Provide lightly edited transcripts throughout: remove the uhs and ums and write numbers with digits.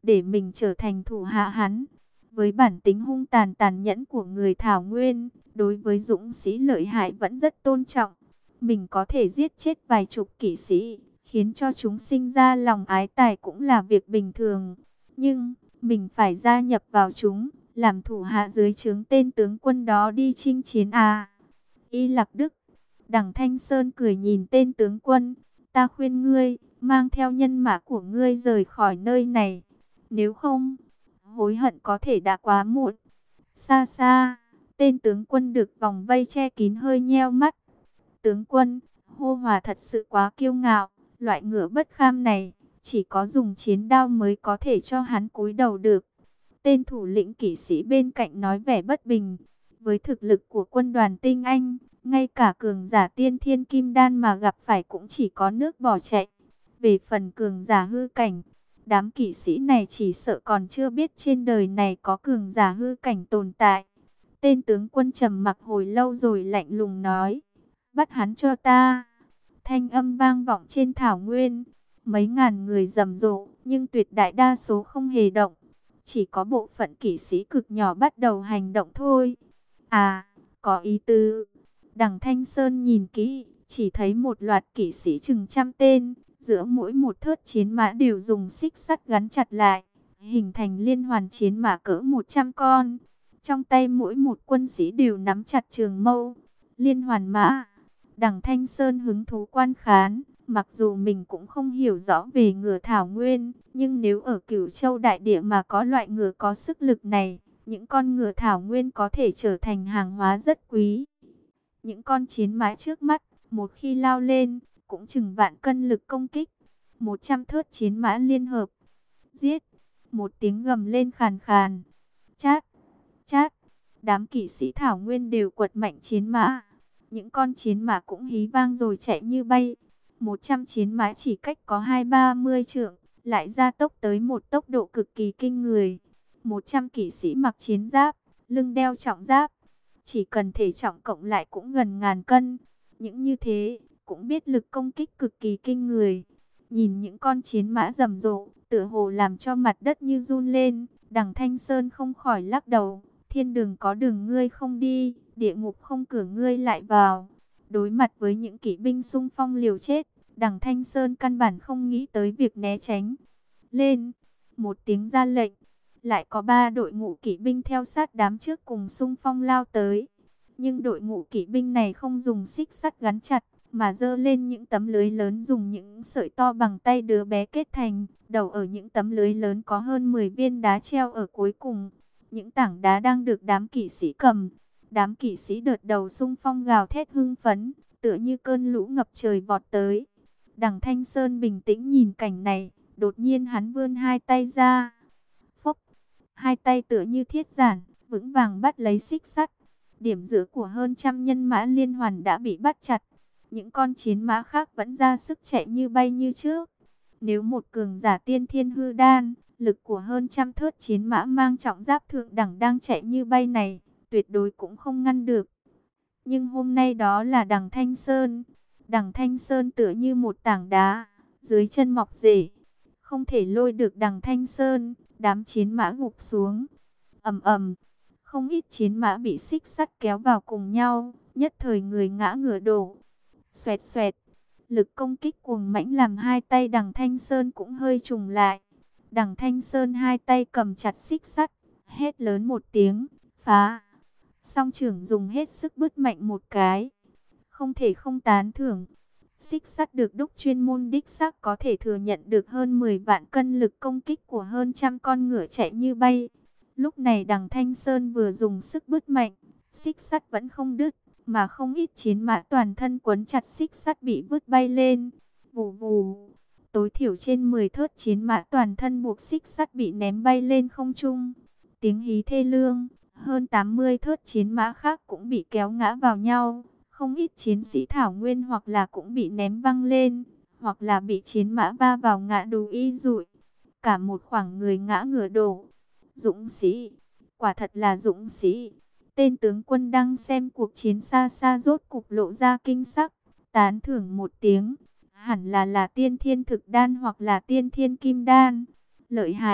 để mình trở thành thủ hạ hắn. Với bản tính hung tàn tàn nhẫn của người Thảo Nguyên, đối với dũng sĩ lợi hại vẫn rất tôn trọng. Mình có thể giết chết vài chục kỵ sĩ, khiến cho chúng sinh ra lòng ái tài cũng là việc bình thường. Nhưng, mình phải gia nhập vào chúng, làm thủ hạ dưới trướng tên tướng quân đó đi chinh chiến à. Y Lạc Đức, Đằng Thanh Sơn cười nhìn tên tướng quân, ta khuyên ngươi, mang theo nhân mã của ngươi rời khỏi nơi này. Nếu không, hối hận có thể đã quá muộn. Xa xa, tên tướng quân được vòng vây che kín hơi nheo mắt. Tướng quân, Hô Hòa thật sự quá kiêu ngạo, loại ngựa bất kham này, chỉ có dùng chiến đao mới có thể cho hắn cúi đầu được. Tên thủ lĩnh kỵ sĩ bên cạnh nói vẻ bất bình. Với thực lực của quân đoàn tinh anh, ngay cả cường giả tiên thiên kim đan mà gặp phải cũng chỉ có nước bỏ chạy. Về phần cường giả hư cảnh, đám kỵ sĩ này chỉ sợ còn chưa biết trên đời này có cường giả hư cảnh tồn tại. Tên tướng quân trầm mặc hồi lâu rồi lạnh lùng nói, bắt hắn cho ta. Thanh âm vang vọng trên thảo nguyên, mấy ngàn người rầm rộ, nhưng tuyệt đại đa số không hề động. Chỉ có bộ phận kỵ sĩ cực nhỏ bắt đầu hành động thôi. À, có ý tứ. Đằng Thanh Sơn nhìn kỹ, chỉ thấy một loạt kỵ sĩ chừng trăm tên, giữa mỗi một thớt chiến mã đều dùng xích sắt gắn chặt lại, hình thành liên hoàn chiến mã cỡ 100 con. Trong tay mỗi một quân sĩ đều nắm chặt trường mâu, liên hoàn mã. Đằng Thanh Sơn hứng thú quan khán, mặc dù mình cũng không hiểu rõ về ngựa thảo nguyên, nhưng nếu ở Cửu Châu đại địa mà có loại ngựa có sức lực này, những con ngựa thảo nguyên có thể trở thành hàng hóa rất quý. Những con chiến mã trước mắt, một khi lao lên, cũng chừng vạn cân lực công kích. 100 thớt chiến mã liên hợp. Giết! Một tiếng gầm lên khàn khàn. Chát! Chát! Đám kỵ sĩ thảo nguyên đều quật mạnh chiến mã. Những con chiến mã cũng hí vang rồi chạy như bay. 100 chiến mã chỉ cách có 20-30 trượng, lại gia tốc tới một tốc độ cực kỳ kinh người. 100 kỵ sĩ mặc chiến giáp, lưng đeo trọng giáp. Chỉ cần thể trọng cộng lại cũng gần ngàn cân. Những như thế, cũng biết lực công kích cực kỳ kinh người. Nhìn những con chiến mã rầm rộ, tựa hồ làm cho mặt đất như run lên. Đằng Thanh Sơn không khỏi lắc đầu. Thiên đường có đường ngươi không đi, địa ngục không cửa ngươi lại vào. Đối mặt với những kỵ binh xung phong liều chết, Đằng Thanh Sơn căn bản không nghĩ tới việc né tránh. Lên! Một tiếng ra lệnh. Lại có 3 đội ngũ kỵ binh theo sát đám trước cùng xung phong lao tới. Nhưng đội ngũ kỵ binh này không dùng xích sắt gắn chặt, mà giơ lên những tấm lưới lớn dùng những sợi to bằng tay đứa bé kết thành. Đầu ở những tấm lưới lớn có hơn 10 viên đá treo ở cuối cùng. Những tảng đá đang được đám kỵ sĩ cầm. Đám kỵ sĩ đợt đầu xung phong gào thét hưng phấn, tựa như cơn lũ ngập trời vọt tới. Đằng Thanh Sơn bình tĩnh nhìn cảnh này, đột nhiên hắn vươn hai tay ra. Phốc! Hai tay tựa như thiết giản, vững vàng bắt lấy xích sắt. Điểm giữa của hơn trăm nhân mã liên hoàn đã bị bắt chặt. Những con chiến mã khác vẫn ra sức chạy như bay như trước. Nếu một cường giả tiên thiên hư đan, lực của hơn trăm thớt chiến mã mang trọng giáp thượng đẳng đang chạy như bay này, tuyệt đối cũng không ngăn được. Nhưng hôm nay đó là Đằng Thanh Sơn. Đằng Thanh Sơn tựa như một tảng đá, dưới chân mọc rễ. Không thể lôi được Đằng Thanh Sơn, đám chiến mã gục xuống. Ầm ầm, không ít chiến mã bị xích sắt kéo vào cùng nhau, nhất thời người ngã ngửa đổ. Xoẹt xoẹt, lực công kích cuồng mãnh làm hai tay Đằng Thanh Sơn cũng hơi trùng lại. Đằng Thanh Sơn hai tay cầm chặt xích sắt, hét lớn một tiếng, phá. Song trưởng dùng hết sức bứt mạnh một cái. Không thể không tán thưởng. Xích sắt được đúc chuyên môn đích xác có thể thừa nhận được hơn 10 vạn cân lực công kích của hơn trăm con ngựa chạy như bay. Lúc này Đằng Thanh Sơn vừa dùng sức bứt mạnh, xích sắt vẫn không đứt, mà không ít chiến mã toàn thân quấn chặt xích sắt bị vứt bay lên. Vù vù, tối thiểu trên 10 thớt chiến mã toàn thân buộc xích sắt bị ném bay lên không trung. Tiếng hí thê lương, hơn 80 thớt chiến mã khác cũng bị kéo ngã vào nhau. Không ít chiến sĩ thảo nguyên hoặc là cũng bị ném văng lên, hoặc là bị chiến mã va vào ngã đú y rụi. Cả một khoảng người ngã ngửa đổ. Dũng sĩ, quả thật là dũng sĩ. Tên tướng quân đang xem cuộc chiến xa xa rốt cục lộ ra kinh sắc, tán thưởng một tiếng. Hẳn là tiên thiên thực đan hoặc là tiên thiên kim đan. Lợi hại,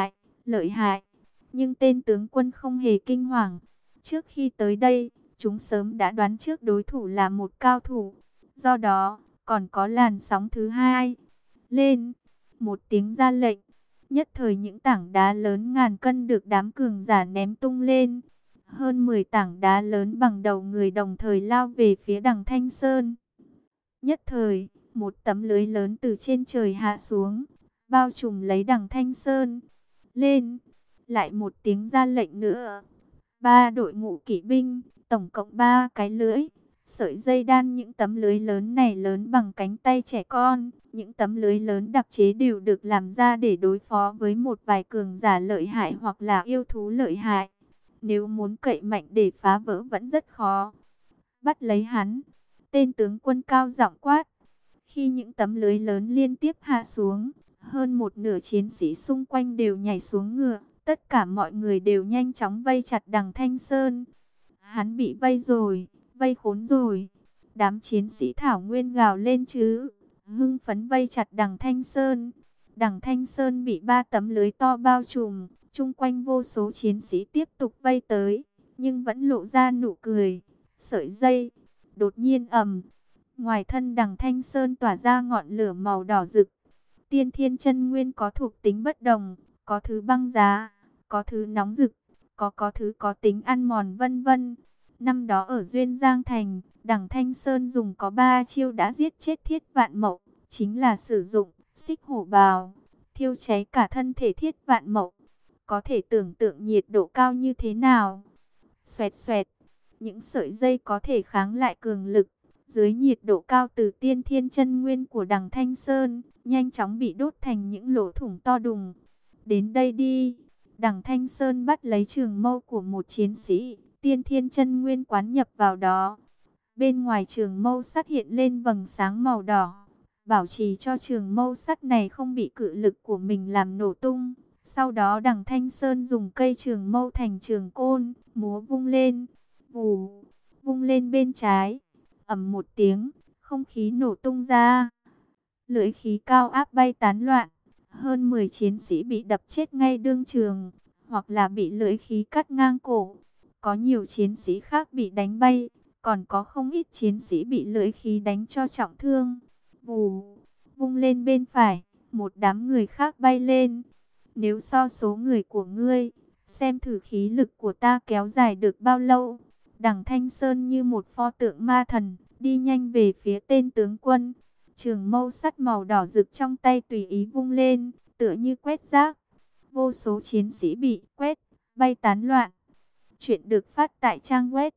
lợi hại. Nhưng tên tướng quân không hề kinh hoàng. Trước khi tới đây, chúng sớm đã đoán trước đối thủ là một cao thủ. Do đó, còn có làn sóng thứ hai. Lên, một tiếng ra lệnh. Nhất thời những tảng đá lớn ngàn cân được đám cường giả ném tung lên. Hơn 10 tảng đá lớn bằng đầu người đồng thời lao về phía đằng Thanh Sơn. Nhất thời, một tấm lưới lớn từ trên trời hạ xuống, bao trùm lấy đằng Thanh Sơn. Lên, lại một tiếng ra lệnh nữa. 3 đội ngũ kỵ binh, tổng cộng 3 cái lưới. Sợi dây đan những tấm lưới lớn này lớn bằng cánh tay trẻ con. Những tấm lưới lớn đặc chế đều được làm ra để đối phó với một vài cường giả lợi hại hoặc là yêu thú lợi hại. Nếu muốn cậy mạnh để phá vỡ vẫn rất khó. Bắt lấy hắn. Tên tướng quân cao giọng quát. Khi những tấm lưới lớn liên tiếp hạ xuống, hơn một nửa chiến sĩ xung quanh đều nhảy xuống ngựa. Tất cả mọi người đều nhanh chóng vây chặt đằng Thanh Sơn. Hắn bị vây rồi, vây khốn rồi. Đám chiến sĩ Thảo Nguyên gào lên chứ. Hưng phấn vây chặt đằng Thanh Sơn. Đằng Thanh Sơn bị 3 tấm lưới to bao trùm. Chung quanh vô số chiến sĩ tiếp tục vây tới. Nhưng vẫn lộ ra nụ cười. Sợi dây. Đột nhiên ầm. Ngoài thân đằng Thanh Sơn tỏa ra ngọn lửa màu đỏ rực. Tiên Thiên Chân Nguyên có thuộc tính bất đồng. Có thứ băng giá, có thứ nóng rực, có thứ có tính ăn mòn vân vân. Năm đó ở Duyên Giang Thành, đằng Thanh Sơn dùng có 3 chiêu đã giết chết Thiết Vạn Mậu. Chính là sử dụng xích hổ bào, thiêu cháy cả thân thể Thiết Vạn Mậu. Có thể tưởng tượng nhiệt độ cao như thế nào. Xoẹt xoẹt, những sợi dây có thể kháng lại cường lực. Dưới nhiệt độ cao từ Tiên Thiên Chân Nguyên của đằng Thanh Sơn, nhanh chóng bị đốt thành những lỗ thủng to đùng. Đến đây đi. Đằng Thanh Sơn bắt lấy trường mâu của một chiến sĩ, Tiên Thiên Chân Nguyên quán nhập vào đó. Bên ngoài trường mâu sắt hiện lên vầng sáng màu đỏ, bảo trì cho trường mâu sắt này không bị cự lực của mình làm nổ tung. Sau đó đằng Thanh Sơn dùng cây trường mâu thành trường côn, múa vung lên, vù, vung lên bên trái, ầm một tiếng, không khí nổ tung ra. Lưỡi khí cao áp bay tán loạn. Hơn 10 chiến sĩ bị đập chết ngay đương trường, hoặc là bị lưỡi khí cắt ngang cổ. Có nhiều chiến sĩ khác bị đánh bay, còn có không ít chiến sĩ bị lưỡi khí đánh cho trọng thương. Vù, vung lên bên phải, một đám người khác bay lên. Nếu so số người của ngươi, xem thử khí lực của ta kéo dài được bao lâu. Đằng Thanh Sơn như một pho tượng ma thần, đi nhanh về phía tên tướng quân. Trường mâu sắt màu đỏ rực trong tay tùy ý vung lên, tựa như quét rác. Vô số chiến sĩ bị quét, bay tán loạn. Chuyện được phát tại trang web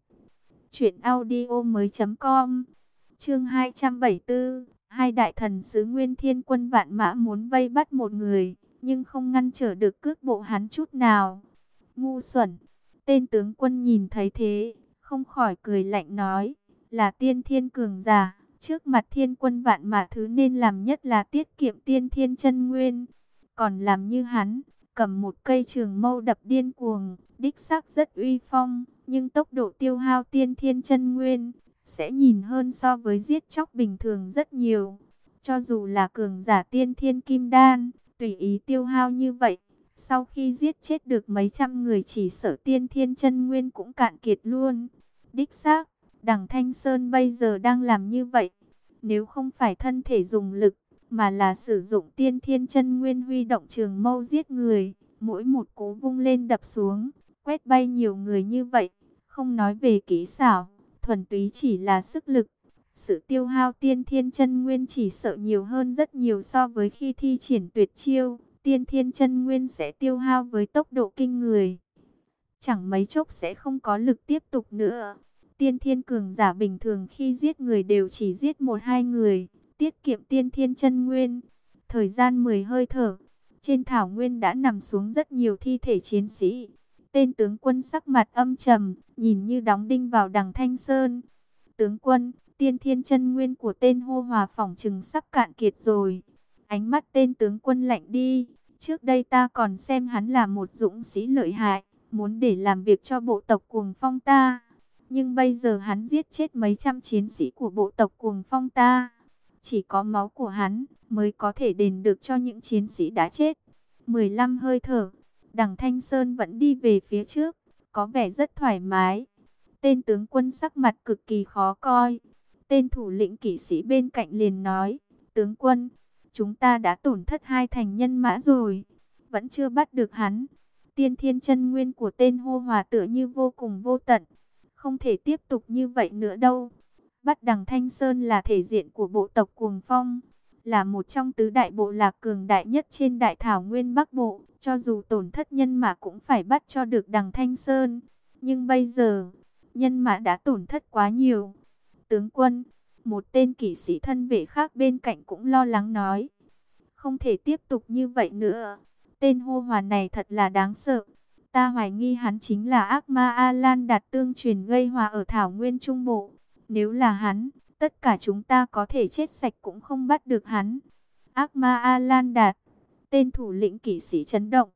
truyệnaudiomoi.com. Chương 274, hai đại thần sứ Nguyên Thiên Quân vạn mã muốn vây bắt một người, nhưng không ngăn trở được cước bộ hắn chút nào. Ngu xuẩn. Tên tướng quân nhìn thấy thế, không khỏi cười lạnh nói, là tiên thiên cường giả. Trước mặt Thiên Quân vạn mã thứ nên làm nhất là tiết kiệm Tiên Thiên Chân Nguyên. Còn làm như hắn, cầm một cây trường mâu đập điên cuồng, đích xác rất uy phong, nhưng tốc độ tiêu hao Tiên Thiên Chân Nguyên sẽ nhìn hơn so với giết chóc bình thường rất nhiều. Cho dù là cường giả Tiên Thiên Kim Đan, tùy ý tiêu hao như vậy, sau khi giết chết được mấy trăm người chỉ sợ Tiên Thiên Chân Nguyên cũng cạn kiệt luôn. Đích xác, đằng Thanh Sơn bây giờ đang làm như vậy. Nếu không phải thân thể dùng lực, mà là sử dụng Tiên Thiên Chân Nguyên huy động trường mâu giết người, mỗi một cú vung lên đập xuống, quét bay nhiều người như vậy, không nói về kỹ xảo, thuần túy chỉ là sức lực. Sự tiêu hao Tiên Thiên Chân Nguyên chỉ sợ nhiều hơn rất nhiều so với khi thi triển tuyệt chiêu. Tiên Thiên Chân Nguyên sẽ tiêu hao với tốc độ kinh người, chẳng mấy chốc sẽ không có lực tiếp tục nữa. Tiên thiên cường giả bình thường khi giết người đều chỉ giết 1-2 người, tiết kiệm Tiên Thiên Chân Nguyên. Thời gian 10 hơi thở, trên thảo nguyên đã nằm xuống rất nhiều thi thể chiến sĩ. Tên tướng quân sắc mặt âm trầm, nhìn như đóng đinh vào đằng Thanh Sơn. Tướng quân, Tiên Thiên Chân Nguyên của tên Hô Hòa phỏng chừng sắp cạn kiệt rồi. Ánh mắt tên tướng quân lạnh đi. Trước đây ta còn xem hắn là một dũng sĩ lợi hại, muốn để làm việc cho bộ tộc Cuồng Phong ta. Nhưng bây giờ hắn giết chết mấy trăm chiến sĩ của bộ tộc Cuồng Phong ta. Chỉ có máu của hắn mới có thể đền được cho những chiến sĩ đã chết. 15 hơi thở, Đằng Thanh Sơn vẫn đi về phía trước, có vẻ rất thoải mái. Tên tướng quân sắc mặt cực kỳ khó coi. Tên thủ lĩnh kỵ sĩ bên cạnh liền nói, tướng quân, chúng ta đã tổn thất 2 thành nhân mã rồi, vẫn chưa bắt được hắn. Tiên thiên chân nguyên của tên hô hòa tựa như vô cùng vô tận, không thể tiếp tục như vậy nữa đâu. Bắt Đằng Thanh Sơn là thể diện của bộ tộc Cuồng Phong, là một trong tứ đại bộ lạc cường đại nhất trên đại thảo nguyên Bắc Bộ. Cho dù tổn thất nhân mã cũng phải bắt cho được Đằng Thanh Sơn. Nhưng bây giờ, nhân mã đã tổn thất quá nhiều. Tướng quân, một tên kỵ sĩ thân vệ khác bên cạnh cũng lo lắng nói. Không thể tiếp tục như vậy nữa. Tên hô hòa này thật là đáng sợ. Ta hoài nghi hắn chính là ác ma A-Lan Đạt tương truyền gây hòa ở Thảo Nguyên Trung Bộ. Nếu là hắn, tất cả chúng ta có thể chết sạch cũng không bắt được hắn. Ác ma A-Lan Đạt, tên thủ lĩnh kỵ sĩ chấn động.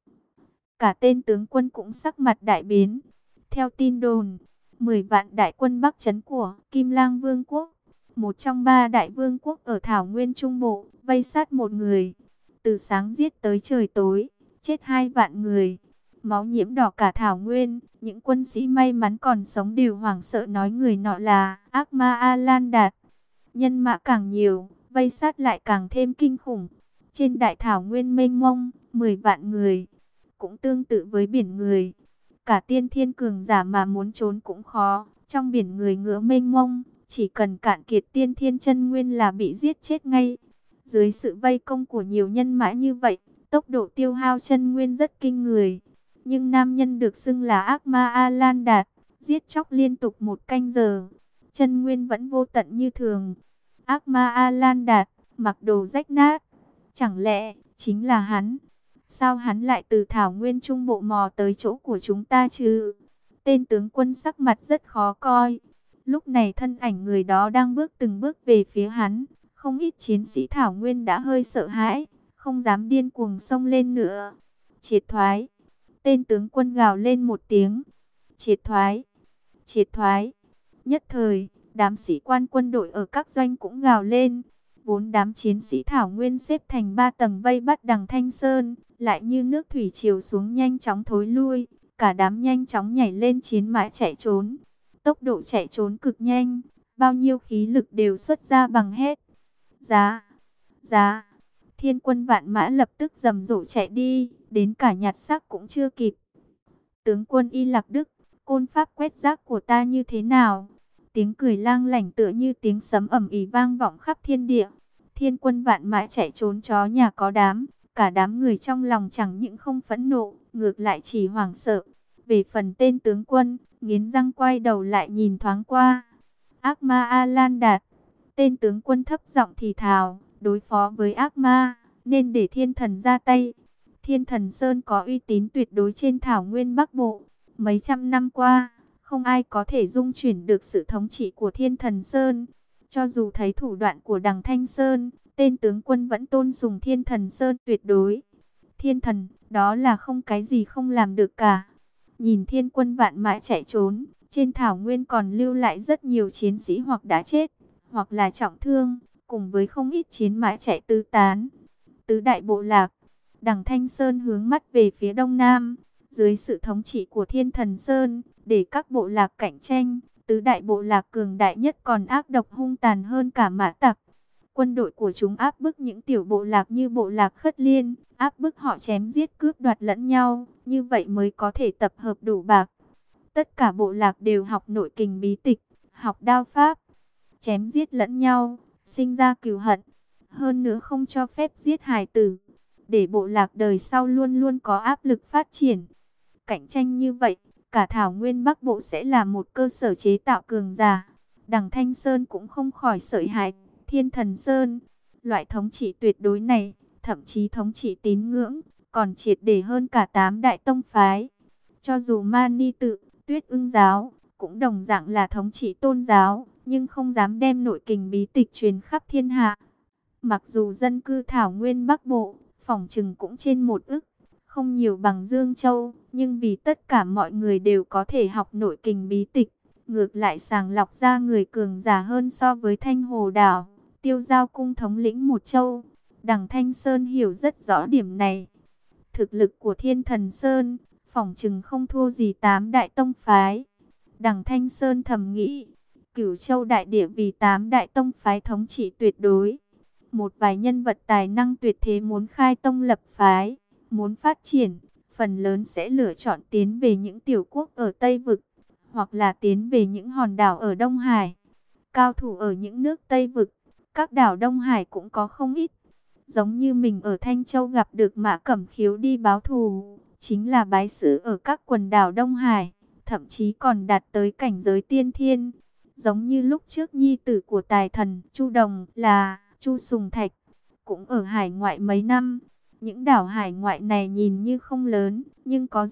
Cả tên tướng quân cũng sắc mặt đại biến. Theo tin đồn, 10 vạn đại quân Bắc trấn của Kim Lang Vương quốc, một trong 3 đại vương quốc ở Thảo Nguyên Trung Bộ, vây sát một người. Từ sáng giết tới trời tối, chết 2 vạn người. Máu nhiễm đỏ cả Thảo Nguyên, những quân sĩ may mắn còn sống đều hoảng sợ nói người nọ là ác ma A-Lan Đạt. Nhân mã càng nhiều, vây sát lại càng thêm kinh khủng. Trên đại Thảo Nguyên mênh mông, 10 vạn người, cũng tương tự với biển người. Cả tiên thiên cường giả mà muốn trốn cũng khó, trong biển người ngứa mênh mông, chỉ cần cạn kiệt tiên thiên chân nguyên là bị giết chết ngay. Dưới sự vây công của nhiều nhân mã như vậy, tốc độ tiêu hao chân nguyên rất kinh người. Nhưng nam nhân được xưng là ác ma A-Lan Đạt, giết chóc liên tục 1 canh giờ, chân nguyên vẫn vô tận như thường. Ác ma A-Lan Đạt, mặc đồ rách nát, chẳng lẽ chính là hắn? Sao hắn lại từ Thảo Nguyên Trung Bộ mò tới chỗ của chúng ta chứ? Tên tướng quân sắc mặt rất khó coi. Lúc này thân ảnh người đó đang bước từng bước về phía hắn. Không ít chiến sĩ Thảo Nguyên đã hơi sợ hãi, không dám điên cuồng xông lên nữa. Triệt thoái. Tên tướng quân gào lên một tiếng. Triệt thoái. Triệt thoái. Nhất thời, đám sĩ quan quân đội ở các doanh cũng gào lên. 4 đám chiến sĩ Thảo Nguyên xếp thành 3 tầng vây bắt Đằng Thanh Sơn, lại như nước thủy triều xuống nhanh chóng thối lui. Cả đám nhanh chóng nhảy lên chiến mã chạy trốn. Tốc độ chạy trốn cực nhanh, bao nhiêu khí lực đều xuất ra bằng hết. Giá, giá, Thiên quân vạn mã lập tức rầm rộ chạy đi, đến cả nhặt xác cũng chưa kịp. Tướng quân Y Lạc Đức, côn pháp quét rác của ta như thế nào? Tiếng cười lang lảnh tựa như tiếng sấm ầm ĩ vang vọng khắp thiên địa. Thiên quân vạn mã chạy trốn chó nhà có đám, cả đám người trong lòng chẳng những không phẫn nộ, ngược lại chỉ hoảng sợ. Về phần tên tướng quân, nghiến răng quay đầu lại nhìn thoáng qua. Ác ma A-Lan Đạt, tên tướng quân thấp giọng thì thào, đối phó với ác ma, nên để thiên thần ra tay. Thiên thần Sơn có uy tín tuyệt đối trên Thảo Nguyên Bắc Bộ. Mấy trăm năm qua, không ai có thể dung chuyển được sự thống trị của Thiên thần Sơn. Cho dù thấy thủ đoạn của Đằng Thanh Sơn, tên tướng quân vẫn tôn sùng Thiên thần Sơn tuyệt đối. Thiên thần, đó là không cái gì không làm được cả. Nhìn thiên quân vạn mã chạy trốn, trên Thảo Nguyên còn lưu lại rất nhiều chiến sĩ hoặc đã chết, hoặc là trọng thương, cùng với không ít chiến mã chạy tứ tán. Tứ đại bộ lạc, Đằng Thanh Sơn hướng mắt về phía đông nam, dưới sự thống trị của Thiên thần Sơn, để các bộ lạc cạnh tranh. Tứ đại bộ lạc cường đại nhất còn ác độc hung tàn hơn cả mã tặc. Quân đội của chúng áp bức những tiểu bộ lạc như bộ lạc Khất Liên, áp bức họ chém giết cướp đoạt lẫn nhau, như vậy mới có thể tập hợp đủ bạc. Tất cả bộ lạc đều học nội kình bí tịch, học đao pháp, chém giết lẫn nhau, sinh ra cừu hận. Hơn nữa không cho phép giết hài tử, để bộ lạc đời sau luôn luôn có áp lực phát triển. Cạnh tranh như vậy, cả Thảo Nguyên Bắc Bộ sẽ là một cơ sở chế tạo cường giả. Đằng Thanh Sơn cũng không khỏi sợ hãi Thiên thần Sơn. Loại thống trị tuyệt đối này, thậm chí thống trị tín ngưỡng, còn triệt để hơn cả 8 đại tông phái. Cho dù Mani Tự, Tuyết Ưng giáo, cũng đồng dạng là thống trị tôn giáo, nhưng không dám đem nội kình bí tịch truyền khắp thiên hạ. Mặc dù dân cư Thảo Nguyên Bắc Bộ, phỏng chừng cũng trên 1 ức, không nhiều bằng Dương Châu, nhưng vì tất cả mọi người đều có thể học nội kình bí tịch, ngược lại sàng lọc ra người cường giả hơn so với Thanh Hồ Đảo, Tiêu Giao Cung thống lĩnh một châu. Đằng Thanh Sơn hiểu rất rõ điểm này. Thực lực của Thiên Thần Sơn, phỏng chừng không thua gì 8 đại tông phái. Đằng Thanh Sơn thầm nghĩ, Cửu Châu đại địa vì 8 đại tông phái thống trị tuyệt đối. Một vài nhân vật tài năng tuyệt thế muốn khai tông lập phái, muốn phát triển, phần lớn sẽ lựa chọn tiến về những tiểu quốc ở Tây Vực, hoặc là tiến về những hòn đảo ở Đông Hải. Cao thủ ở những nước Tây Vực, các đảo Đông Hải cũng có không ít. Giống như mình ở Thanh Châu gặp được Mã Cẩm Khiếu đi báo thù, chính là bái sư ở các quần đảo Đông Hải, thậm chí còn đạt tới cảnh giới tiên thiên. Giống như lúc trước nhi tử của tài thần Chu Đồng là Chu Sùng Thạch, cũng ở hải ngoại mấy năm. Những đảo hải ngoại này nhìn như không lớn, nhưng có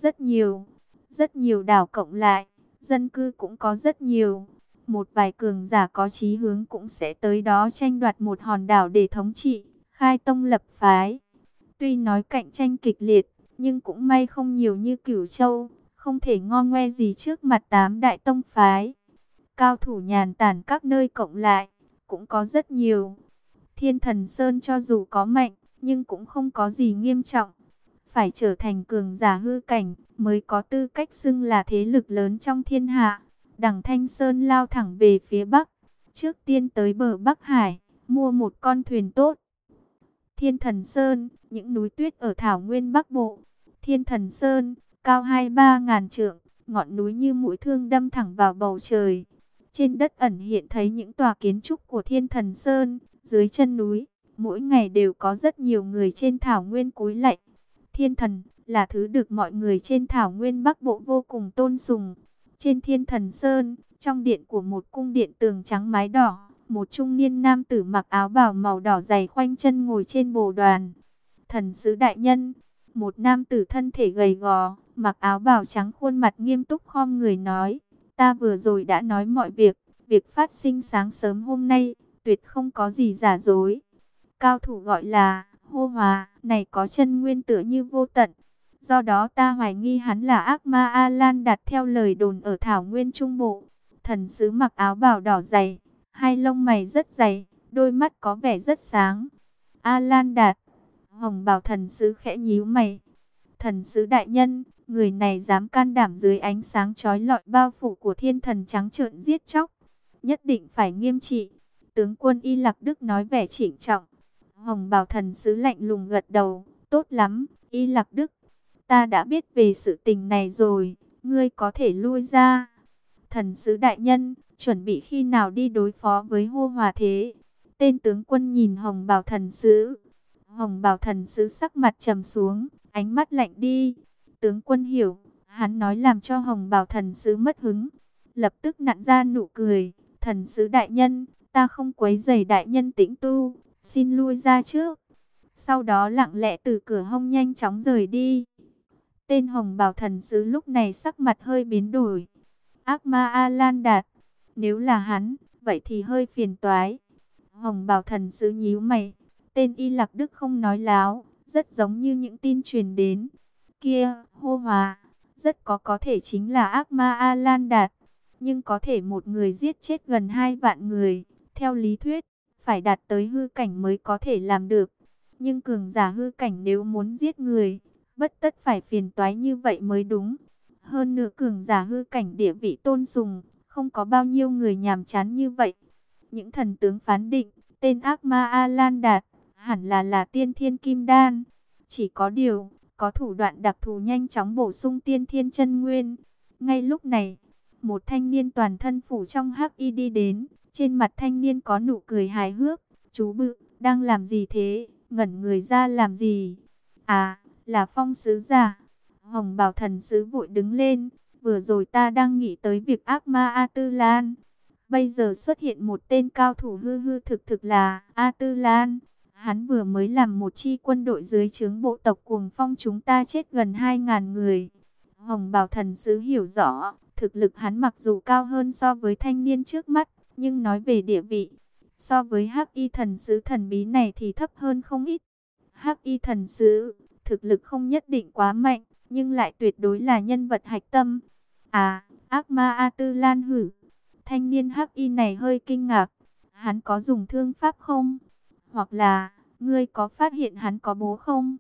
rất nhiều đảo cộng lại, dân cư cũng có rất nhiều. Một vài cường giả có chí hướng cũng sẽ tới đó tranh đoạt một hòn đảo để thống trị, khai tông lập phái. Tuy nói cạnh tranh kịch liệt, nhưng cũng may không nhiều như Cửu Châu, không thể ngo ngoe gì trước mặt 8 đại tông phái. Cao thủ nhàn tản các nơi cộng lại, cũng có rất nhiều. Thiên Thần Sơn cho dù có mạnh, nhưng cũng không có gì nghiêm trọng. Phải trở thành cường giả hư cảnh, mới có tư cách xưng là thế lực lớn trong thiên hạ. Đằng Thanh Sơn lao thẳng về phía Bắc, trước tiên tới bờ Bắc Hải, mua một con thuyền tốt. Thiên Thần Sơn, những núi tuyết ở thảo nguyên Bắc Bộ. Thiên Thần Sơn, cao 2-3 ngàn trượng, ngọn núi như mũi thương đâm thẳng vào bầu trời. Trên đất ẩn hiện thấy những tòa kiến trúc của Thiên Thần Sơn, dưới chân núi, mỗi ngày đều có rất nhiều người trên thảo nguyên cúi lạy. Thiên thần là thứ được mọi người trên thảo nguyên Bắc Bộ vô cùng tôn sùng. Trên Thiên Thần Sơn, trong điện của một cung điện tường trắng mái đỏ, một trung niên nam tử mặc áo bào màu đỏ dày khoanh chân ngồi trên bồ đoàn. Thần sứ đại nhân, một nam tử thân thể gầy gò, mặc áo bào trắng khuôn mặt nghiêm túc khom người nói, ta vừa rồi đã nói mọi việc, việc phát sinh sáng sớm hôm nay, tuyệt không có gì giả dối. Cao thủ gọi là Hô Hòa, này có chân nguyên tựa như vô tận. Do đó ta hoài nghi hắn là ác ma A-Lan Đạt theo lời đồn ở Thảo Nguyên Trung Bộ. Thần sứ mặc áo bào đỏ dày, hai lông mày rất dày, đôi mắt có vẻ rất sáng. A-Lan Đạt, Hồng Bào thần sứ khẽ nhíu mày. Thần sứ đại nhân, người này dám can đảm dưới ánh sáng chói lọi bao phủ của thiên thần trắng trợn giết chóc, nhất định phải nghiêm trị. Tướng quân Y Lạc Đức nói vẻ trịnh trọng. Hồng Bào thần sứ lạnh lùng gật đầu, tốt lắm, Y Lạc Đức, ta đã biết về sự tình này rồi, ngươi có thể lui ra. Thần sứ đại nhân, chuẩn bị khi nào đi đối phó với Hô Hòa thế? Tên tướng quân nhìn Hồng Bào thần sứ. Hồng Bào thần sứ sắc mặt trầm xuống, ánh mắt lạnh đi. Tướng quân hiểu, hắn nói làm cho Hồng Bào thần sứ mất hứng, lập tức nặn ra nụ cười. Thần sứ đại nhân, ta không quấy rầy đại nhân tĩnh tu, xin lui ra trước. Sau đó lặng lẽ từ cửa hông nhanh chóng rời đi. Tên Hồng Bào thần sứ lúc này sắc mặt hơi biến đổi. Ác ma A-Lan Đạt, nếu là hắn, vậy thì hơi phiền toái. Hồng Bào thần sứ nhíu mày. Tên Y Lạc Đức không nói láo, rất giống như những tin truyền đến. Kia, Hô Hòa, rất có thể chính là ác ma A-Lan Đạt. Nhưng có thể một người giết chết gần 2 vạn người. Theo lý thuyết, phải đạt tới hư cảnh mới có thể làm được. Nhưng cường giả hư cảnh nếu muốn giết người, bất tất phải phiền toái như vậy mới đúng. Hơn nữa cường giả hư cảnh địa vị tôn sùng, không có bao nhiêu người nhàm chán như vậy. Những thần tướng phán định, tên ác ma A-Lan Đạt, hẳn là tiên thiên kim đan. Chỉ có điều, có thủ đoạn đặc thù nhanh chóng bổ sung tiên thiên chân nguyên. Ngay lúc này, một thanh niên toàn thân phủ trong hắc y đi đến. Trên mặt thanh niên có nụ cười hài hước. Chú Bự, đang làm gì thế? Ngẩn người ra làm gì? À, là Phong sứ giả. Hồng Bào thần sứ vội đứng lên. Vừa rồi ta đang nghĩ tới việc ác ma A Tư Lan. Bây giờ xuất hiện một tên cao thủ hư hư thực thực là A Tư Lan. Hắn vừa mới làm một chi quân đội dưới trướng bộ tộc Cuồng Phong chúng ta chết gần 2.000 người. Hồng Bào thần sứ hiểu rõ, thực lực hắn mặc dù cao hơn so với thanh niên trước mắt, nhưng nói về địa vị, so với Hắc Y thần sứ thần bí này thì thấp hơn không ít. Hắc Y thần sứ, thực lực không nhất định quá mạnh, nhưng lại tuyệt đối là nhân vật hạch tâm. À, ác ma A Tư Lan hử? Thanh niên Hắc Y này hơi kinh ngạc. Hắn có dùng thương pháp không? Hoặc là, ngươi có phát hiện hắn có bố không?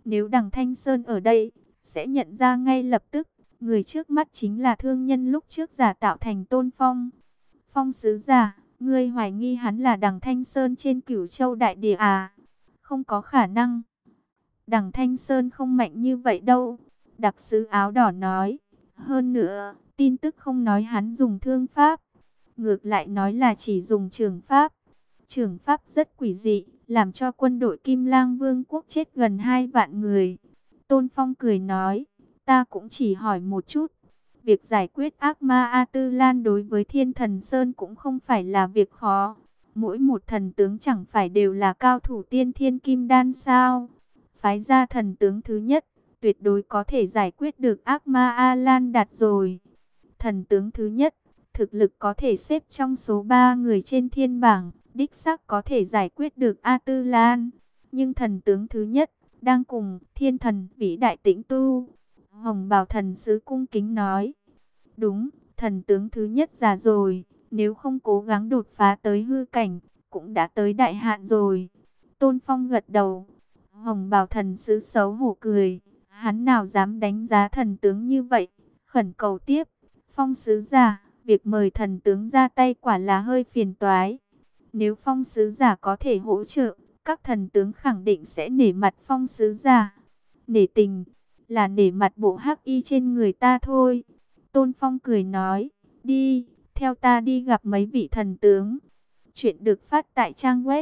Nếu Đằng Thanh Sơn ở đây, sẽ nhận ra ngay lập tức, người trước mắt chính là thương nhân lúc trước giả tạo thành Tôn Phong. Phong sứ giả, ngươi hoài nghi hắn là Đằng Thanh Sơn trên Cửu Châu đại địa à? Không có khả năng. Đằng Thanh Sơn không mạnh như vậy đâu. Đặc sứ áo đỏ nói. Hơn nữa, tin tức không nói hắn dùng thương pháp. Ngược lại nói là chỉ dùng trường pháp. Trường pháp rất quỷ dị, làm cho quân đội Kim Lang Vương quốc chết gần 2 vạn người. Tôn Phong cười nói, ta cũng chỉ hỏi một chút. Việc giải quyết ác ma A Tư Lan đối với Thiên Thần Sơn cũng không phải là việc khó. Mỗi một thần tướng chẳng phải đều là cao thủ tiên thiên kim đan sao? Phái ra thần tướng thứ nhất, tuyệt đối có thể giải quyết được ác ma A Lan Đạt rồi. Thần tướng thứ nhất, thực lực có thể xếp trong số 3 người trên thiên bảng, đích xác có thể giải quyết được A Tư Lan. Nhưng thần tướng thứ nhất, đang cùng thiên thần vĩ đại tĩnh tu. Hồng Bào thần sứ cung kính nói. Đúng, thần tướng thứ nhất già rồi, nếu không cố gắng đột phá tới hư cảnh, cũng đã tới đại hạn rồi. Tôn Phong gật đầu. Hồng Bào thần sứ xấu hổ cười, hắn nào dám đánh giá thần tướng như vậy, khẩn cầu tiếp. Phong sứ giả, việc mời thần tướng ra tay quả là hơi phiền toái. Nếu Phong sứ giả có thể hỗ trợ, các thần tướng khẳng định sẽ nể mặt Phong sứ giả. Nể tình, là nể mặt bộ hắc y trên người ta thôi. Tôn Phong cười nói, đi, theo ta đi gặp mấy vị thần tướng. Chuyện được phát tại trang web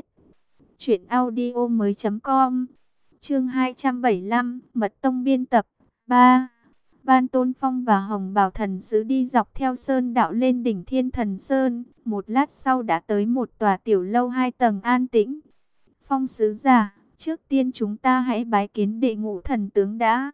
truyệnaudiomoi.com. Chương 275, Mật tông biên tập 3. Ban Tôn Phong và Hồng Bào thần sứ đi dọc theo sơn đạo lên đỉnh Thiên Thần Sơn, một lát sau đã tới một tòa tiểu lâu 2 tầng an tĩnh. Phong sứ giả, trước tiên chúng ta hãy bái kiến đệ ngũ thần tướng đã.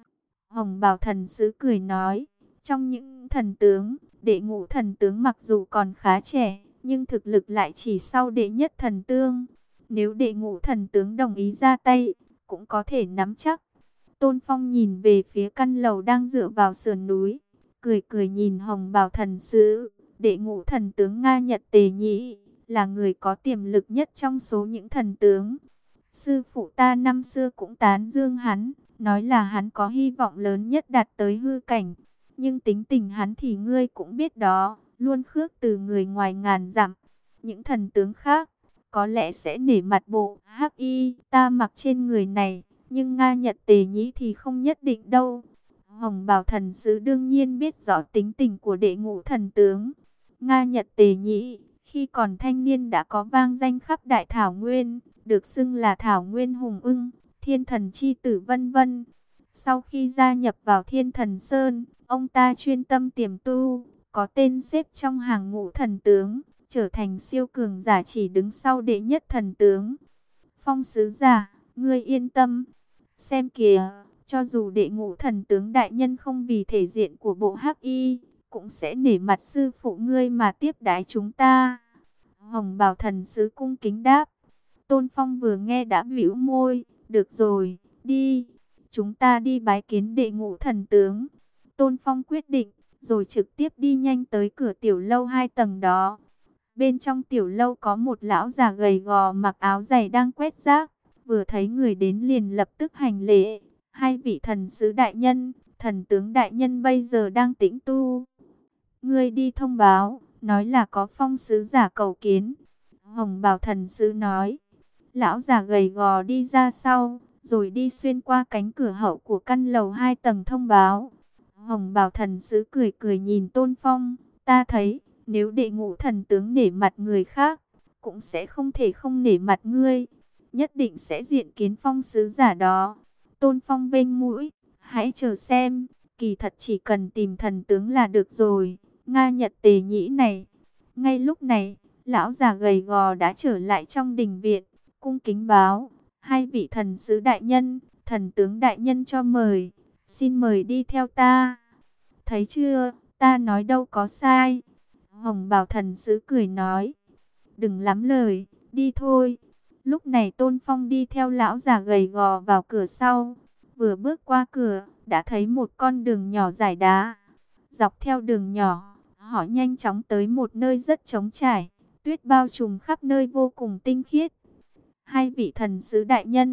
Hồng Bào thần sứ cười nói, trong những thần tướng, đệ ngũ thần tướng mặc dù còn khá trẻ, nhưng thực lực lại chỉ sau đệ nhất thần tương. Nếu đệ ngũ thần tướng đồng ý ra tay, cũng có thể nắm chắc. Tôn Phong nhìn về phía căn lầu đang dựa vào sườn núi, cười cười nhìn Hồng Bào thần sứ, đệ ngũ thần tướng Nga Nhật Tề Nhĩ, là người có tiềm lực nhất trong số những thần tướng. Sư phụ ta năm xưa cũng tán dương hắn, nói là hắn có hy vọng lớn nhất đạt tới hư cảnh. Nhưng tính tình hắn thì ngươi cũng biết đó, luôn khước từ người ngoài ngàn dặm. Những thần tướng khác, có lẽ sẽ nể mặt bộ hắc y ta mặc trên người này, nhưng Nga Nhật Tề Nhĩ thì không nhất định đâu. Hồng Bào thần sứ đương nhiên biết rõ tính tình của đệ ngũ thần tướng. Nga Nhật Tề Nhĩ, khi còn thanh niên đã có vang danh khắp Đại Thảo Nguyên, được xưng là Thảo Nguyên Hùng Ưng, Thiên Thần Chi Tử vân vân. Sau khi gia nhập vào Thiên Thần Sơn, ông ta chuyên tâm tiềm tu, có tên xếp trong hàng ngũ thần tướng, trở thành siêu cường giả chỉ đứng sau đệ nhất thần tướng. Phong sứ giả, ngươi yên tâm, xem kìa, cho dù đệ ngũ thần tướng đại nhân không vì thể diện của bộ hắc y, cũng sẽ nể mặt sư phụ ngươi mà tiếp đái chúng ta. Hồng Bào thần sứ cung kính đáp. Tôn Phong vừa nghe đã bĩu môi, được rồi, đi, chúng ta đi bái kiến đệ ngũ thần tướng. Tôn Phong quyết định, rồi trực tiếp đi nhanh tới cửa tiểu lâu 2 tầng đó. Bên trong tiểu lâu có một lão già gầy gò mặc áo dày đang quét rác, vừa thấy người đến liền lập tức hành lễ. Hai vị thần sứ đại nhân, thần tướng đại nhân bây giờ đang tĩnh tu. Ngươi đi thông báo, nói là có Phong sứ giả cầu kiến. Hồng Bào thần sứ nói. Lão già gầy gò đi ra sau, rồi đi xuyên qua cánh cửa hậu của căn lầu 2 tầng thông báo. Hồng Bào thần sứ cười cười nhìn Tôn Phong, ta thấy, nếu đệ ngũ thần tướng nể mặt người khác, cũng sẽ không thể không nể mặt ngươi, nhất định sẽ diện kiến Phong sứ giả đó. Tôn Phong vênh mũi, hãy chờ xem, kỳ thật chỉ cần tìm thần tướng là được rồi, Nga Nhật Tề Nhĩ này. Ngay lúc này, lão già gầy gò đã trở lại trong đình viện, cung kính báo, hai vị thần sứ đại nhân, thần tướng đại nhân cho mời, xin mời đi theo ta. Thấy chưa, ta nói đâu có sai. Hồng Bào thần sứ cười nói, đừng lắm lời, đi thôi. Lúc này Tôn Phong đi theo lão già gầy gò vào cửa sau, vừa bước qua cửa, đã thấy một con đường nhỏ dải đá. Dọc theo đường nhỏ, họ nhanh chóng tới một nơi rất trống trải, tuyết bao trùm khắp nơi vô cùng tinh khiết. Hai vị thần sứ đại nhân,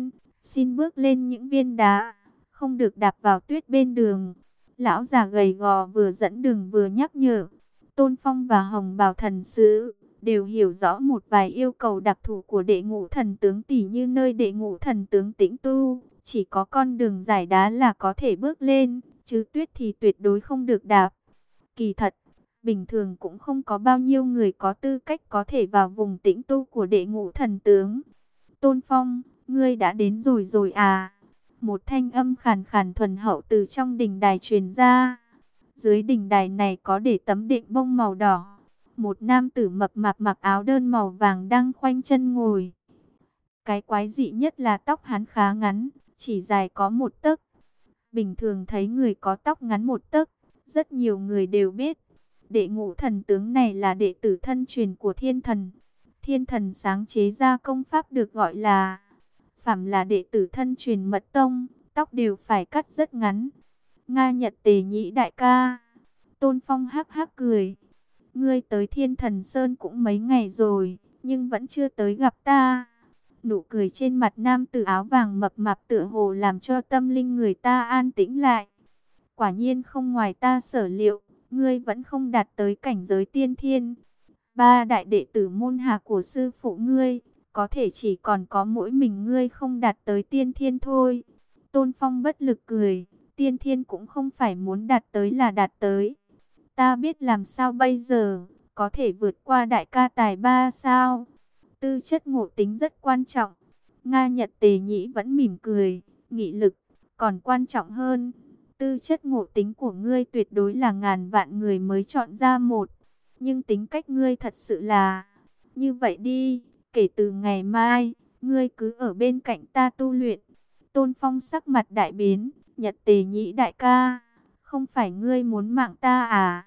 Xin bước lên những viên đá, không được đạp vào tuyết bên đường. Lão già gầy gò vừa dẫn đường vừa nhắc nhở. Tôn Phong và Hồng Bào Thần Sứ đều hiểu rõ một vài yêu cầu đặc thù của Đệ Ngũ Thần Tướng, tỉ như nơi Đệ Ngũ Thần Tướng tĩnh tu, chỉ có con đường giải đá là có thể bước lên, chứ tuyết thì tuyệt đối không được đạp. Kỳ thật, bình thường cũng không có bao nhiêu người có tư cách có thể vào vùng tĩnh tu của Đệ Ngũ Thần Tướng. Tôn Phong, ngươi đã đến rồi rồi à? Một thanh âm khàn khàn thuần hậu từ trong đình đài truyền ra. Dưới đình đài này có để tấm đệm bông màu đỏ. Một nam tử mập mạp mặc áo đơn màu vàng đang khoanh chân ngồi. Cái quái dị nhất là tóc hắn khá ngắn, chỉ dài có 1 tấc. Bình thường thấy người có tóc ngắn 1 tấc, rất nhiều người đều biết. Đệ Ngũ Thần Tướng này là đệ tử thân truyền của thiên thần. Thiên thần sáng chế ra công pháp được gọi là phàm là đệ tử thân truyền mật tông, tóc đều phải cắt rất ngắn. Nga Nhật Tề Nhĩ đại ca. Tôn Phong hắc hắc cười. Ngươi tới Thiên Thần Sơn cũng mấy ngày rồi, nhưng vẫn chưa tới gặp ta. Nụ cười trên mặt nam tử áo vàng mập mạp tựa hồ làm cho tâm linh người ta an tĩnh lại. Quả nhiên không ngoài ta sở liệu, ngươi vẫn không đạt tới cảnh giới tiên thiên. 3 đại đệ tử môn hạ của sư phụ ngươi, có thể chỉ còn có mỗi mình ngươi không đạt tới tiên thiên thôi. Tôn Phong bất lực cười, tiên thiên cũng không phải muốn đạt tới là đạt tới. Ta biết làm sao bây giờ, có thể vượt qua đại ca tài ba sao? Tư chất ngộ tính rất quan trọng. Nga Nhật Tề Nhĩ vẫn mỉm cười, nghị lực còn quan trọng hơn. Tư chất ngộ tính của ngươi tuyệt đối là ngàn vạn người mới chọn ra một. Nhưng tính cách ngươi thật sự là... Như vậy đi, kể từ ngày mai, ngươi cứ ở bên cạnh ta tu luyện. Tôn Phong sắc mặt đại biến, Nhật Tề Nhĩ đại ca, không phải ngươi muốn mạng ta à?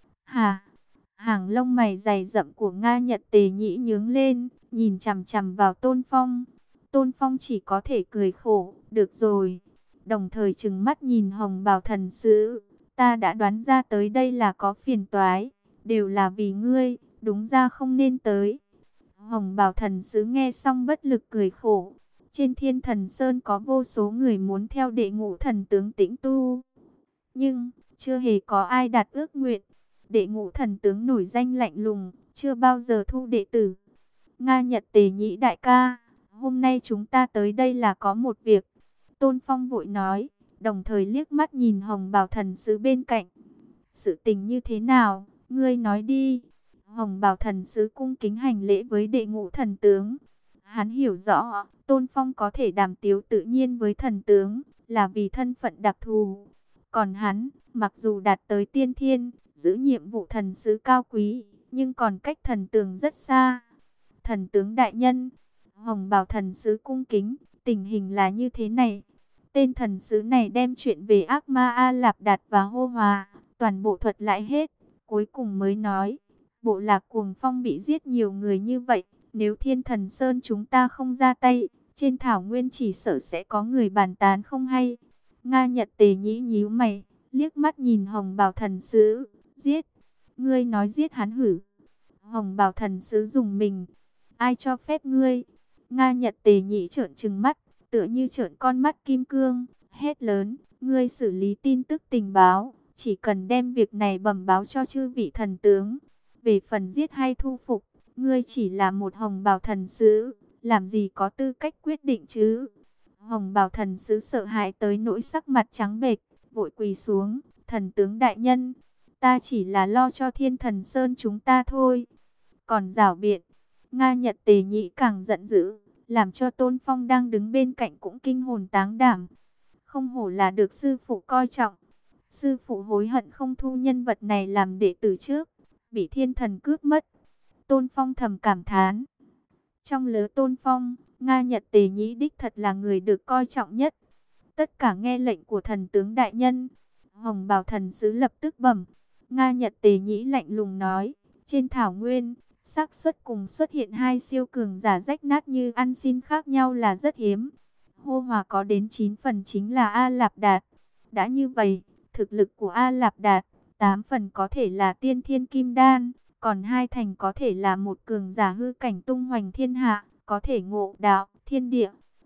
Hà, hàng lông mày dày rậm của Nga Nhật Tề Nhĩ nhướng lên, nhìn chằm chằm vào Tôn Phong. Tôn Phong chỉ có thể cười khổ, được rồi. Đồng thời trừng mắt nhìn Hồng Bào Thần Sứ, ta đã đoán ra tới đây là có phiền toái, đều là vì ngươi, đúng ra không nên tới. Hồng Bào Thần Sứ nghe xong bất lực cười khổ. Trên Thiên Thần Sơn có vô số người muốn theo Đệ Ngũ Thần Tướng tĩnh tu, nhưng chưa hề có ai đạt ước nguyện. Đệ Ngũ Thần Tướng nổi danh lạnh lùng, chưa bao giờ thu đệ tử. Nga Nhật Tề Nhĩ đại ca, hôm nay chúng ta tới đây là có một việc. Tôn Phong vội nói, đồng thời liếc mắt nhìn Hồng Bào Thần Sứ bên cạnh. Sự tình như thế nào, ngươi nói đi. Hồng Bào Thần Sứ cung kính hành lễ với Đệ Ngũ Thần Tướng. Hắn hiểu rõ, Tôn Phong có thể đàm tiếu tự nhiên với thần tướng, là vì thân phận đặc thù. Còn hắn, mặc dù đạt tới tiên thiên, giữ nhiệm vụ thần sứ cao quý, nhưng còn cách thần tướng rất xa. Thần tướng đại nhân, Hồng Bào Thần Sứ cung kính, tình hình là như thế này. Tên thần sứ này đem chuyện về ác ma A Lạp Đạt và Hô Hòa, toàn bộ thuật lại hết. Cuối cùng mới nói, bộ lạc Cuồng Phong bị giết nhiều người như vậy. Nếu Thiên Thần Sơn chúng ta không ra tay, trên thảo nguyên chỉ sợ sẽ có người bàn tán không hay. Nga Nhật Tề Nhĩ nhíu mày, liếc mắt nhìn Hồng Bào Thần Sứ, giết. Ngươi nói giết hắn hử? Hồng Bào Thần Sứ dùng mình. Ai cho phép ngươi? Nga Nhật Tề Nhĩ trợn trừng mắt, tựa như trợn con mắt kim cương, hét lớn, ngươi xử lý tin tức tình báo, chỉ cần đem việc này bẩm báo cho chư vị thần tướng. Về phần giết hay thu phục, ngươi chỉ là một Hồng Bào Thần Sứ, làm gì có tư cách quyết định chứ? Hồng Bào Thần Sứ sợ hãi tới nỗi sắc mặt trắng bệch, vội quỳ xuống, thần tướng đại nhân, ta chỉ là lo cho Thiên Thần Sơn chúng ta thôi. Còn giảo biện, Nga Nhật Tề Nhĩ càng giận dữ, làm cho Tôn Phong đang đứng bên cạnh cũng kinh hồn táng đảm. Không hổ là được sư phụ coi trọng. Sư phụ hối hận không thu nhân vật này làm đệ tử trước, bị thiên thần cướp mất. Tôn Phong thầm cảm thán. Trong lứa Tôn Phong, Nga Nhật Tề Nhĩ đích thật là người được coi trọng nhất. Tất cả nghe lệnh của thần tướng đại nhân. Hồng Bào Thần Sứ lập tức bẩm. Nga Nhật Tề Nhĩ lạnh lùng nói, trên thảo nguyên, xác suất cùng xuất hiện 2 siêu cường giả rách nát như ăn xin khác nhau là rất hiếm. Hô Hòa có đến 9 phần chính là A Lạp Đạt. Đã như vậy, thực lực của A Lạp Đạt, 8 phần có thể là tiên thiên kim đan, còn 2 thành có thể là một cường giả hư cảnh tung hoành thiên hạ, có thể ngộ đạo, thiên địa.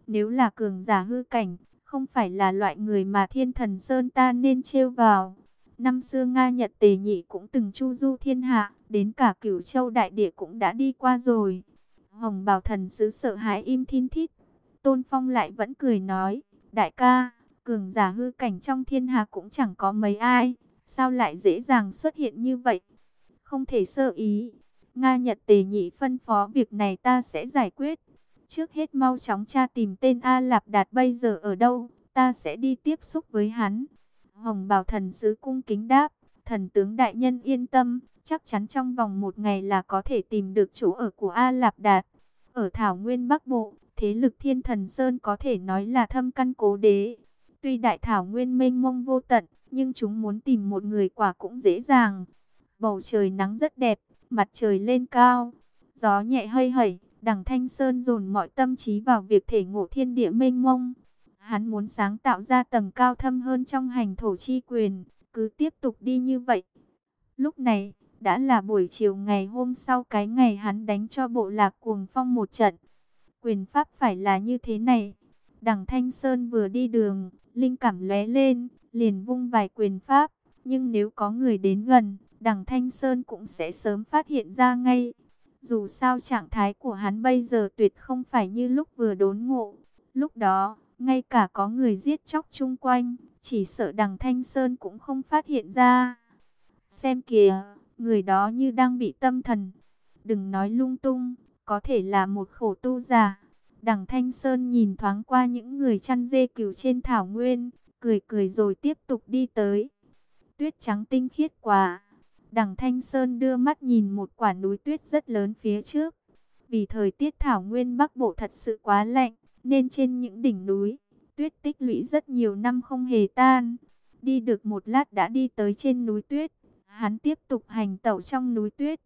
Nếu là cường giả hư cảnh, không phải là loại người mà Thiên Thần Sơn ta nên trêu vào. Năm xưa Nga Nhật Tề Nhị cũng từng chu du thiên hạ, đến cả Cửu Châu đại địa cũng đã đi qua rồi. Hồng Bào Thần sứ sợ hãi im thin thít. Tôn Phong lại vẫn cười nói, đại ca, cường giả hư cảnh trong thiên hạ cũng chẳng có mấy ai, sao lại dễ dàng xuất hiện như vậy? Không thể sơ ý. Nga Nhật Tề Nhị phân phó việc này ta sẽ giải quyết. Trước hết mau chóng tra tìm tên A Lạp Đạt bây giờ ở đâu, ta sẽ đi tiếp xúc với hắn. Hồng Bào Thần sứ cung kính đáp, thần tướng đại nhân yên tâm, chắc chắn trong vòng 1 ngày là có thể tìm được chỗ ở của A Lạp Đạt. Ở Thảo Nguyên Bắc Bộ, thế lực Thiên Thần Sơn có thể nói là thâm căn cố đế. Tuy đại Thảo Nguyên mênh mông vô tận, nhưng chúng muốn tìm một người quả cũng dễ dàng. Bầu trời nắng rất đẹp, mặt trời lên cao, gió nhẹ hơi hẩy. Đằng Thanh Sơn dồn mọi tâm trí vào việc thể ngộ thiên địa mênh mông. Hắn muốn sáng tạo ra tầng cao thâm hơn trong hành thổ chi quyền, cứ tiếp tục đi như vậy. Lúc này, đã là buổi chiều ngày hôm sau cái ngày hắn đánh cho bộ lạc Cuồng Phong một trận. Quyền pháp phải là như thế này. Đằng Thanh Sơn vừa đi đường, linh cảm lóe lên, liền vung vài quyền pháp. Nhưng nếu có người đến gần, đằng Thanh Sơn cũng sẽ sớm phát hiện ra ngay. Dù sao trạng thái của hắn bây giờ tuyệt không phải như lúc vừa đốn ngộ. Lúc đó, ngay cả có người giết chóc chung quanh, chỉ sợ đằng Thanh Sơn cũng không phát hiện ra. Xem kìa, người đó như đang bị tâm thần. Đừng nói lung tung, có thể là một khổ tu giả. Đằng Thanh Sơn nhìn thoáng qua những người chăn dê cừu trên thảo nguyên, cười cười rồi tiếp tục đi tới. Tuyết trắng tinh khiết quá. Đằng Thanh Sơn đưa mắt nhìn một quả núi tuyết rất lớn phía trước. Vì thời tiết Thảo Nguyên Bắc Bộ thật sự quá lạnh, nên trên những đỉnh núi, tuyết tích lũy rất nhiều năm không hề tan. Đi được một lát đã đi tới trên núi tuyết. Hắn tiếp tục hành tẩu trong núi tuyết.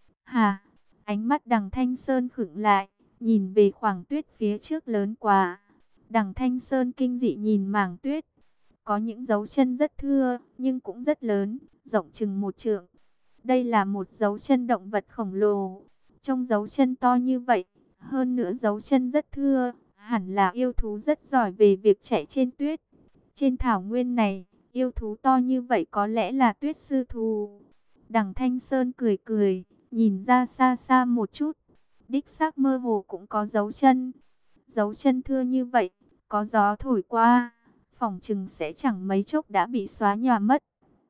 Hà, ánh mắt đằng Thanh Sơn khựng lại, nhìn về khoảng tuyết phía trước lớn quá. Đằng Thanh Sơn kinh dị nhìn mảng tuyết. Có những dấu chân rất thưa, nhưng cũng rất lớn, rộng chừng 1 trượng. Đây là một dấu chân động vật khổng lồ. Trông dấu chân to như vậy, hơn nữa dấu chân rất thưa, hẳn là yêu thú rất giỏi về việc chạy trên tuyết. Trên thảo nguyên này, yêu thú to như vậy có lẽ là tuyết sư thú. Đằng Thanh Sơn cười cười, nhìn ra xa xa một chút. Đích xác mơ hồ cũng có dấu chân. Dấu chân thưa như vậy, có gió thổi qua, phỏng chừng sẽ chẳng mấy chốc đã bị xóa nhòa mất.